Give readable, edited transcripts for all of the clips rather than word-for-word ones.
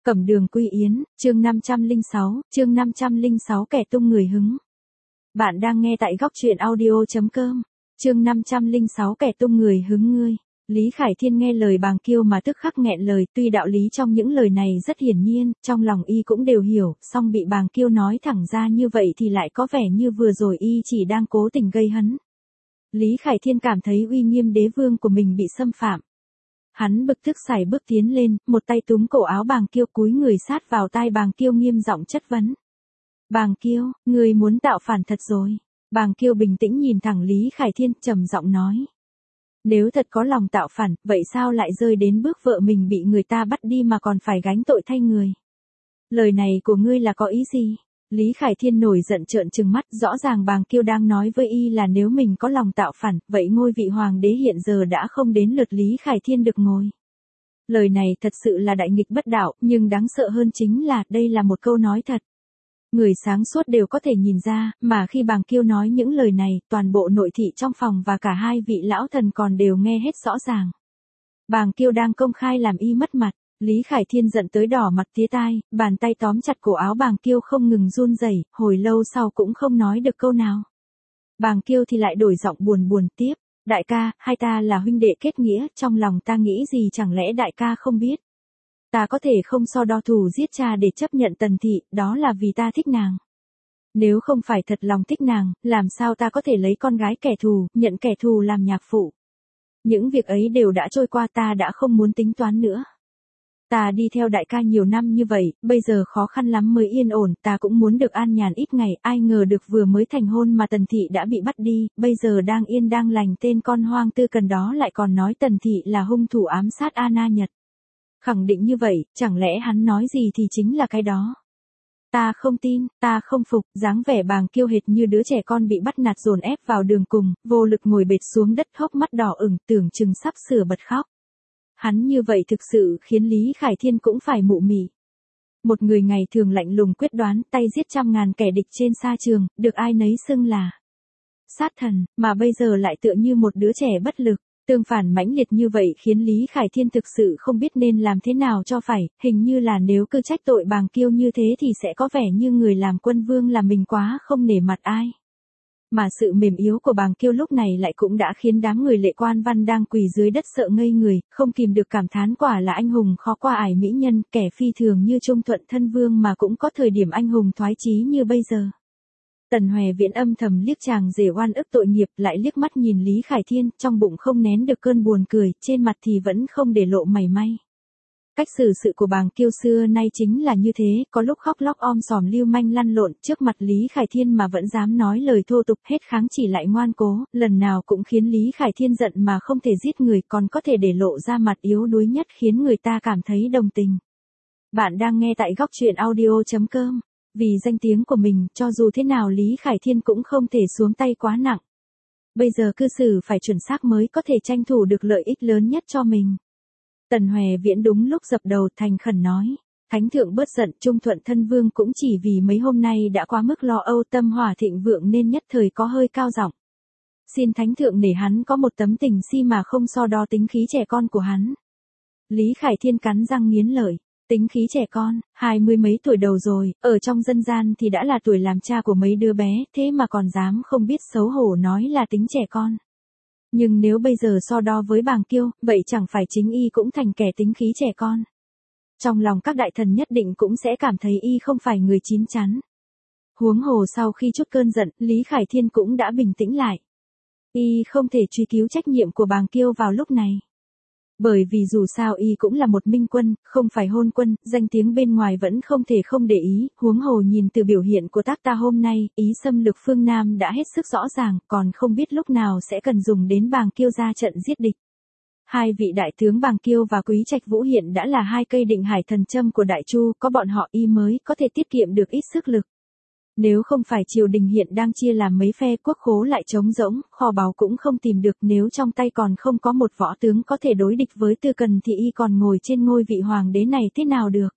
Cẩm Đường Quy Yến, chương 506 kẻ tung người hứng. Bạn đang nghe tại góc truyện audio.com, chương 506 kẻ tung người hứng ngươi. Lý Khải Thiên nghe lời Bàng Kiêu mà tức khắc nghẹn lời, tuy đạo lý trong những lời này rất hiển nhiên, trong lòng y cũng đều hiểu, song bị Bàng Kiêu nói thẳng ra như vậy thì lại có vẻ như vừa rồi y chỉ đang cố tình gây hấn. Lý Khải Thiên cảm thấy uy nghiêm đế vương của mình bị xâm phạm. Hắn bực tức sải bước tiến lên, một tay túm cổ áo Bàng Kiêu cúi người sát vào tai Bàng Kiêu nghiêm giọng chất vấn. Bàng Kiêu, ngươi muốn tạo phản thật rồi. Bàng Kiêu bình tĩnh nhìn thẳng Lý Khải Thiên trầm giọng nói. Nếu thật có lòng tạo phản, vậy sao lại rơi đến bước vợ mình bị người ta bắt đi mà còn phải gánh tội thay người? Lời này của ngươi là có ý gì? Lý Khải Thiên nổi giận trợn trừng mắt, rõ ràng Bàng Kiêu đang nói với y là nếu mình có lòng tạo phản, vậy ngôi vị hoàng đế hiện giờ đã không đến lượt Lý Khải Thiên được ngồi. Lời này thật sự là đại nghịch bất đạo, nhưng đáng sợ hơn chính là đây là một câu nói thật. Người sáng suốt đều có thể nhìn ra, mà khi Bàng Kiêu nói những lời này, toàn bộ nội thị trong phòng và cả hai vị lão thần còn đều nghe hết rõ ràng. Bàng Kiêu đang công khai làm y mất mặt. Lý Khải Thiên giận tới đỏ mặt tía tai, bàn tay tóm chặt cổ áo Bàng Kiêu không ngừng run rẩy, hồi lâu sau cũng không nói được câu nào. Bàng Kiêu thì lại đổi giọng buồn buồn tiếp, đại ca, hai ta là huynh đệ kết nghĩa, trong lòng ta nghĩ gì chẳng lẽ đại ca không biết. Ta có thể không so đo thù giết cha để chấp nhận Tần Thị, đó là vì ta thích nàng. Nếu không phải thật lòng thích nàng, làm sao ta có thể lấy con gái kẻ thù, nhận kẻ thù làm nhạc phụ. Những việc ấy đều đã trôi qua, ta đã không muốn tính toán nữa. Ta đi theo đại ca nhiều năm như vậy, bây giờ khó khăn lắm mới yên ổn, ta cũng muốn được an nhàn ít ngày, ai ngờ được vừa mới thành hôn mà Tần Thị đã bị bắt đi, bây giờ đang yên đang lành tên con hoang tư cần đó lại còn nói Tần Thị là hung thủ ám sát Anna Nhật. Khẳng định như vậy, chẳng lẽ hắn nói gì thì chính là cái đó. Ta không tin, ta không phục, dáng vẻ Bàng Kiêu hệt như đứa trẻ con bị bắt nạt dồn ép vào đường cùng, vô lực ngồi bệt xuống đất hốc mắt đỏ ửng tưởng chừng sắp sửa bật khóc. Hắn như vậy thực sự khiến Lý Khải Thiên cũng phải mụ mị. Một người ngày thường lạnh lùng quyết đoán, tay giết trăm ngàn kẻ địch trên sa trường, được ai nấy xưng là sát thần, mà bây giờ lại tựa như một đứa trẻ bất lực. Tương phản mãnh liệt như vậy khiến Lý Khải Thiên thực sự không biết nên làm thế nào cho phải, hình như là nếu cứ trách tội Bàng Kiêu như thế thì sẽ có vẻ như người làm quân vương là mình quá không nể mặt ai. Mà sự mềm yếu của Bàng Kiêu lúc này lại cũng đã khiến đám người Lệ Quan Văn đang quỳ dưới đất sợ ngây người, không kìm được cảm thán quả là anh hùng khó qua ải mỹ nhân, kẻ phi thường như Trung Thuận thân vương mà cũng có thời điểm anh hùng thoái chí như bây giờ. Tần Hoè Viễn âm thầm liếc chàng rể oan ức tội nghiệp, lại liếc mắt nhìn Lý Khải Thiên, trong bụng không nén được cơn buồn cười, trên mặt thì vẫn không để lộ mảy may. Cách xử sự của Bàng Kiêu xưa nay chính là như thế, có lúc khóc lóc om sòm lưu manh lăn lộn trước mặt Lý Khải Thiên mà vẫn dám nói lời thô tục, hết kháng chỉ lại ngoan cố, lần nào cũng khiến Lý Khải Thiên giận mà không thể giết người, còn có thể để lộ ra mặt yếu đuối nhất khiến người ta cảm thấy đồng tình. Bạn đang nghe tại góc truyện audio.com. Vì danh tiếng của mình, cho dù thế nào Lý Khải Thiên cũng không thể xuống tay quá nặng. Bây giờ cư xử phải chuẩn xác mới có thể tranh thủ được lợi ích lớn nhất cho mình. Tần Hoè Viễn đúng lúc dập đầu thành khẩn nói. Thánh thượng bớt giận, Trung Thuận thân vương cũng chỉ vì mấy hôm nay đã quá mức lo âu, tâm hỏa thịnh vượng nên nhất thời có hơi cao giọng. Xin thánh thượng nể hắn có một tấm tình si mà không so đo tính khí trẻ con của hắn. Lý Khải Thiên cắn răng nghiến lợi. Tính khí trẻ con, 20 mấy tuổi đầu rồi, ở trong dân gian thì đã là tuổi làm cha của mấy đứa bé, thế mà còn dám không biết xấu hổ nói là tính trẻ con. Nhưng nếu bây giờ so đo với Bàng Kiêu, vậy chẳng phải chính y cũng thành kẻ tính khí trẻ con. Trong lòng các đại thần nhất định cũng sẽ cảm thấy y không phải người chín chắn. Huống hồ sau khi chút cơn giận, Lý Khải Thiên cũng đã bình tĩnh lại. Y không thể truy cứu trách nhiệm của Bàng Kiêu vào lúc này. Bởi vì dù sao y cũng là một minh quân, không phải hôn quân, danh tiếng bên ngoài vẫn không thể không để ý, huống hồ nhìn từ biểu hiện của tác ta hôm nay, ý xâm lược phương Nam đã hết sức rõ ràng, còn không biết lúc nào sẽ cần dùng đến Bàng Kiêu ra trận giết địch. Hai vị đại tướng Bàng Kiêu và Quý Trạch Vũ hiện đã là hai cây định hải thần châm của Đại Chu, có bọn họ y mới có thể tiết kiệm được ít sức lực. Nếu không phải triều đình hiện đang chia làm mấy phe, quốc khố lại trống rỗng, kho báu cũng không tìm được, nếu trong tay còn không có một võ tướng có thể đối địch với Tư Cần thì y còn ngồi trên ngôi vị hoàng đế này thế nào được.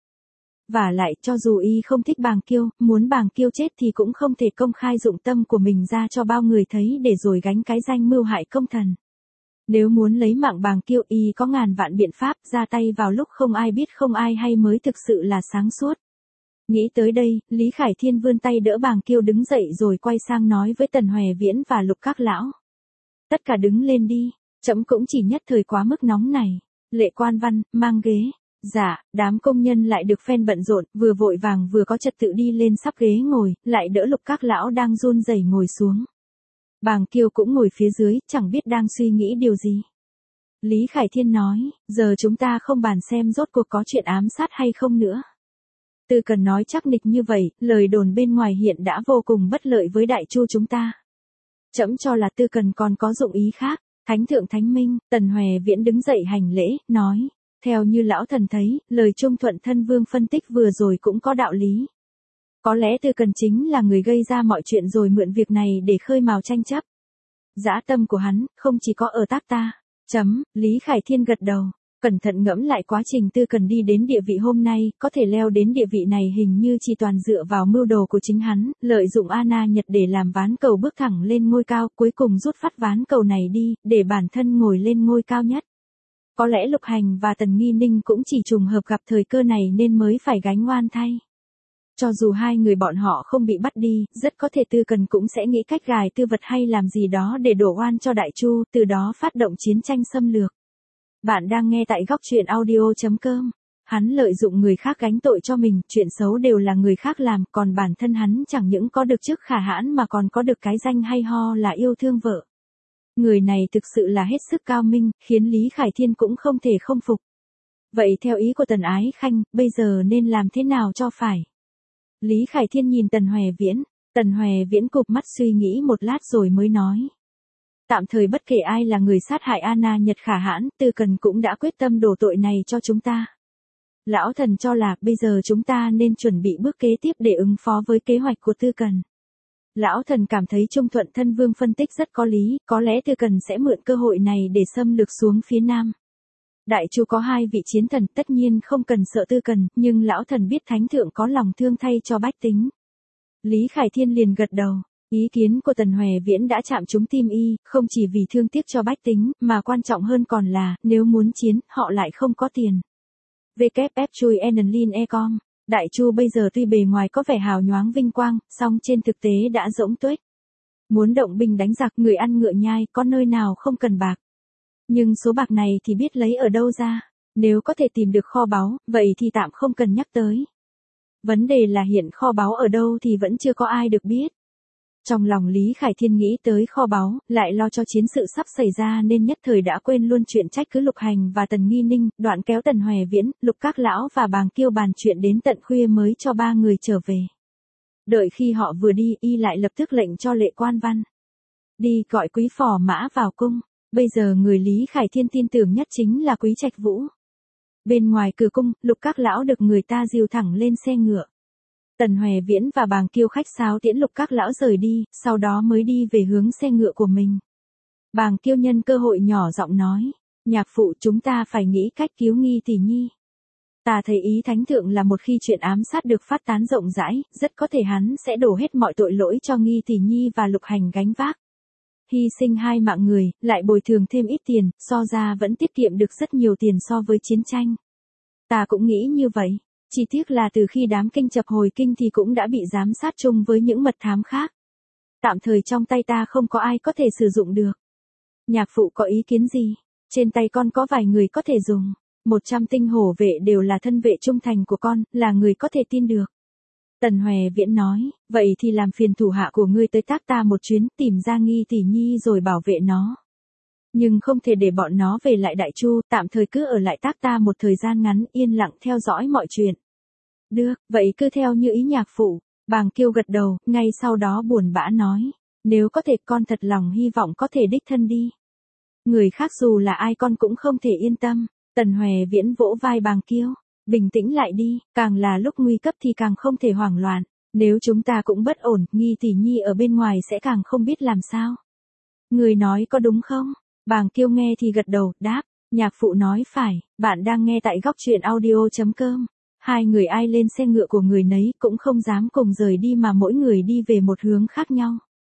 Vả lại, cho dù y không thích Bàng Kiêu, muốn Bàng Kiêu chết thì cũng không thể công khai dụng tâm của mình ra cho bao người thấy để rồi gánh cái danh mưu hại công thần. Nếu muốn lấy mạng Bàng Kiêu y có ngàn vạn biện pháp, ra tay vào lúc không ai biết không ai hay mới thực sự là sáng suốt. Nghĩ tới đây, Lý Khải Thiên vươn tay đỡ Bàng Kiêu đứng dậy rồi quay sang nói với Tần Hoè Viễn và Lục Các Lão. Tất cả đứng lên đi, trẫm cũng chỉ nhất thời quá mức nóng này. Lệ Quan Văn, mang ghế. Dạ, đám công nhân lại được phen bận rộn, vừa vội vàng vừa có trật tự đi lên sắp ghế ngồi, lại đỡ Lục Các Lão đang run rẩy ngồi xuống. Bàng Kiêu cũng ngồi phía dưới, chẳng biết đang suy nghĩ điều gì. Lý Khải Thiên nói, giờ chúng ta không bàn xem rốt cuộc có chuyện ám sát hay không nữa. Tư Cần nói chắc nịch như vậy, lời đồn bên ngoài hiện đã vô cùng bất lợi với Đại Chu chúng ta. Trẫm cho là Tư Cần còn có dụng ý khác. Thánh thượng thánh minh, Tần Hoè Viễn đứng dậy hành lễ, nói, theo như lão thần thấy, lời Trung Thuận Thân Vương phân tích vừa rồi cũng có đạo lý. Có lẽ Tư Cần chính là người gây ra mọi chuyện rồi mượn việc này để khơi mào tranh chấp. Dã tâm của hắn, không chỉ có ở tác ta. Lý Khải Thiên gật đầu, cẩn thận ngẫm lại quá trình Tư Cần đi đến địa vị hôm nay, có thể leo đến địa vị này hình như chỉ toàn dựa vào mưu đồ của chính hắn, lợi dụng Ana Nhật để làm ván cầu bước thẳng lên ngôi cao, cuối cùng rút phát ván cầu này đi, để bản thân ngồi lên ngôi cao nhất. Có lẽ Lục Hành và Tần Nghi Ninh cũng chỉ trùng hợp gặp thời cơ này nên mới phải gánh oan thay. Cho dù hai người bọn họ không bị bắt đi, rất có thể Tư Cần cũng sẽ nghĩ cách gài tư vật hay làm gì đó để đổ oan cho Đại Chu, từ đó phát động chiến tranh xâm lược. Bạn đang nghe tại góc truyện audio.com. Hắn lợi dụng người khác gánh tội cho mình, chuyện xấu đều là người khác làm, còn bản thân hắn chẳng những có được chức khả hãn mà còn có được cái danh hay ho là yêu thương vợ. Người này thực sự là hết sức cao minh, khiến Lý Khải Thiên cũng không thể không phục. Vậy theo ý của Tần Ái Khanh, bây giờ nên làm thế nào cho phải? Lý Khải Thiên nhìn Tần Hoè Viễn cụp mắt suy nghĩ một lát rồi mới nói. Tạm thời bất kể ai là người sát hại Ana Nhật khả hãn, Tư Cần cũng đã quyết tâm đổ tội này cho chúng ta. Lão thần cho là bây giờ chúng ta nên chuẩn bị bước kế tiếp để ứng phó với kế hoạch của Tư Cần. Lão thần cảm thấy Trung Thuận Thân Vương phân tích rất có lý, có lẽ Tư Cần sẽ mượn cơ hội này để xâm lược xuống phía Nam. Đại Chu có hai vị chiến thần, tất nhiên không cần sợ Tư Cần, nhưng lão thần biết Thánh thượng có lòng thương thay cho bách tính. Lý Khải Thiên liền gật đầu. Ý kiến của Tần Hoè Viễn đã chạm trúng tim y, không chỉ vì thương tiếc cho bách tính, mà quan trọng hơn còn là, nếu muốn chiến, họ lại không có tiền. WF chui Enlin Ecom. Đại Chu bây giờ tuy bề ngoài có vẻ hào nhoáng vinh quang, song trên thực tế đã rỗng tuếch. Muốn động binh đánh giặc, người ăn ngựa nhai, có nơi nào không cần bạc. Nhưng số bạc này thì biết lấy ở đâu ra. Nếu có thể tìm được kho báu, vậy thì tạm không cần nhắc tới. Vấn đề là hiện kho báu ở đâu thì vẫn chưa có ai được biết. Trong lòng Lý Khải Thiên nghĩ tới kho báu, lại lo cho chiến sự sắp xảy ra nên nhất thời đã quên luôn chuyện trách cứ Lục Hành và Tần Nghi Ninh, đoạn kéo Tần Hoè Viễn, Lục Các Lão và Bàng Kiêu bàn chuyện đến tận khuya mới cho ba người trở về. Đợi khi họ vừa đi, y lại lập tức lệnh cho Lệ Quan Văn. Đi gọi Quý Phò Mã vào cung. Bây giờ người Lý Khải Thiên tin tưởng nhất chính là Quý Trạch Vũ. Bên ngoài cửa cung, Lục Các Lão được người ta dìu thẳng lên xe ngựa. Tần Hoè Viễn và Bàng Kiêu khách sáo tiễn Lục Các Lão rời đi, sau đó mới đi về hướng xe ngựa của mình. Bàng Kiêu nhân cơ hội nhỏ giọng nói, nhạc phụ chúng ta phải nghĩ cách cứu Nghi Tỷ Nhi. Ta thấy ý Thánh thượng là một khi chuyện ám sát được phát tán rộng rãi, rất có thể hắn sẽ đổ hết mọi tội lỗi cho Nghi Tỷ Nhi và Lục Hành gánh vác. Hy sinh hai mạng người, lại bồi thường thêm ít tiền, so ra vẫn tiết kiệm được rất nhiều tiền so với chiến tranh. Ta cũng nghĩ như vậy. Chỉ tiếc là từ khi đám kinh chập hồi kinh thì cũng đã bị giám sát chung với những mật thám khác. Tạm thời trong tay ta không có ai có thể sử dụng được. Nhạc phụ có ý kiến gì? Trên tay con có vài người có thể dùng. 100 tinh hổ vệ đều là thân vệ trung thành của con, là người có thể tin được. Tần Hoè Viễn nói, vậy thì làm phiền thủ hạ của ngươi tới tác ta một chuyến, tìm ra Nghi Tỷ Nhi rồi bảo vệ nó. Nhưng không thể để bọn nó về lại Đại Chu, tạm thời cứ ở lại tác ta một thời gian ngắn, yên lặng theo dõi mọi chuyện. Được, vậy cứ theo như ý nhạc phụ. Bàng Kiêu gật đầu, ngay sau đó buồn bã nói, nếu có thể con thật lòng hy vọng có thể đích thân đi. Người khác dù là ai con cũng không thể yên tâm. Tần Hoè Viễn vỗ vai Bàng Kiêu, bình tĩnh lại đi, càng là lúc nguy cấp thì càng không thể hoảng loạn. Nếu chúng ta cũng bất ổn, Nghi Tỷ Nhi ở bên ngoài sẽ càng không biết làm sao. Người nói có đúng không? Bàng Kiêu nghe thì gật đầu, đáp, nhạc phụ nói phải, bạn đang nghe tại góc truyện audio.com. Hai người ai lên xe ngựa của người nấy cũng không dám cùng rời đi mà mỗi người đi về một hướng khác nhau.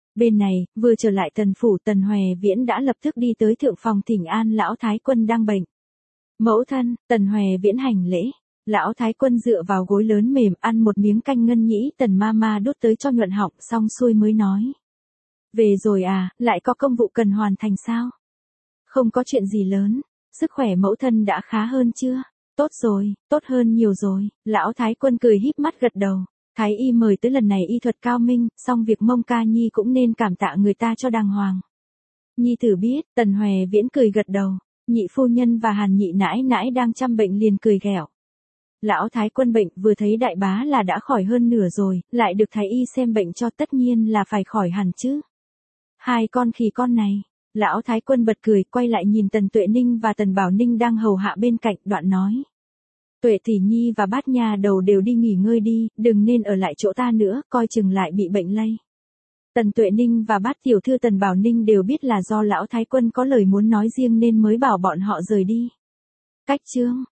Bên này, vừa trở lại Tần phủ, Tần Hòe Viễn đã lập tức đi tới thượng phòng thỉnh an lão thái quân đang bệnh. Mẫu thân, Tần Hòe Viễn hành lễ. Lão thái quân dựa vào gối lớn mềm ăn một miếng canh ngân nhĩ Tần Mama đút tới cho nhuận họng, xong xuôi mới nói. Về rồi à, lại có công vụ cần hoàn thành sao? Không có chuyện gì lớn, sức khỏe mẫu thân đã khá hơn chưa? Tốt rồi, tốt hơn nhiều rồi. Lão thái quân cười híp mắt gật đầu. Thái y mời tới lần này y thuật cao minh, xong việc Mông Ca Nhi cũng nên cảm tạ người ta cho đàng hoàng. Nhi thử biết, Tần Hòe Viễn cười gật đầu. Nhị phu nhân và Hàn nhị nãi nãi đang chăm bệnh liền cười ghẹo. Lão thái quân bệnh vừa thấy đại bá là đã khỏi hơn nửa rồi, lại được thái y xem bệnh cho tất nhiên là phải khỏi hẳn chứ. Hai con khỉ con này. Lão thái quân bật cười, quay lại nhìn Tần Tuệ Ninh và Tần Bảo Ninh đang hầu hạ bên cạnh, đoạn nói. Tuệ tỷ nhi và Bát nha đầu đều đi nghỉ ngơi đi, đừng nên ở lại chỗ ta nữa, coi chừng lại bị bệnh lây. Tần Tuệ Ninh và Bát tiểu thư Tần Bảo Ninh đều biết là do lão thái quân có lời muốn nói riêng nên mới bảo bọn họ rời đi. Cách chương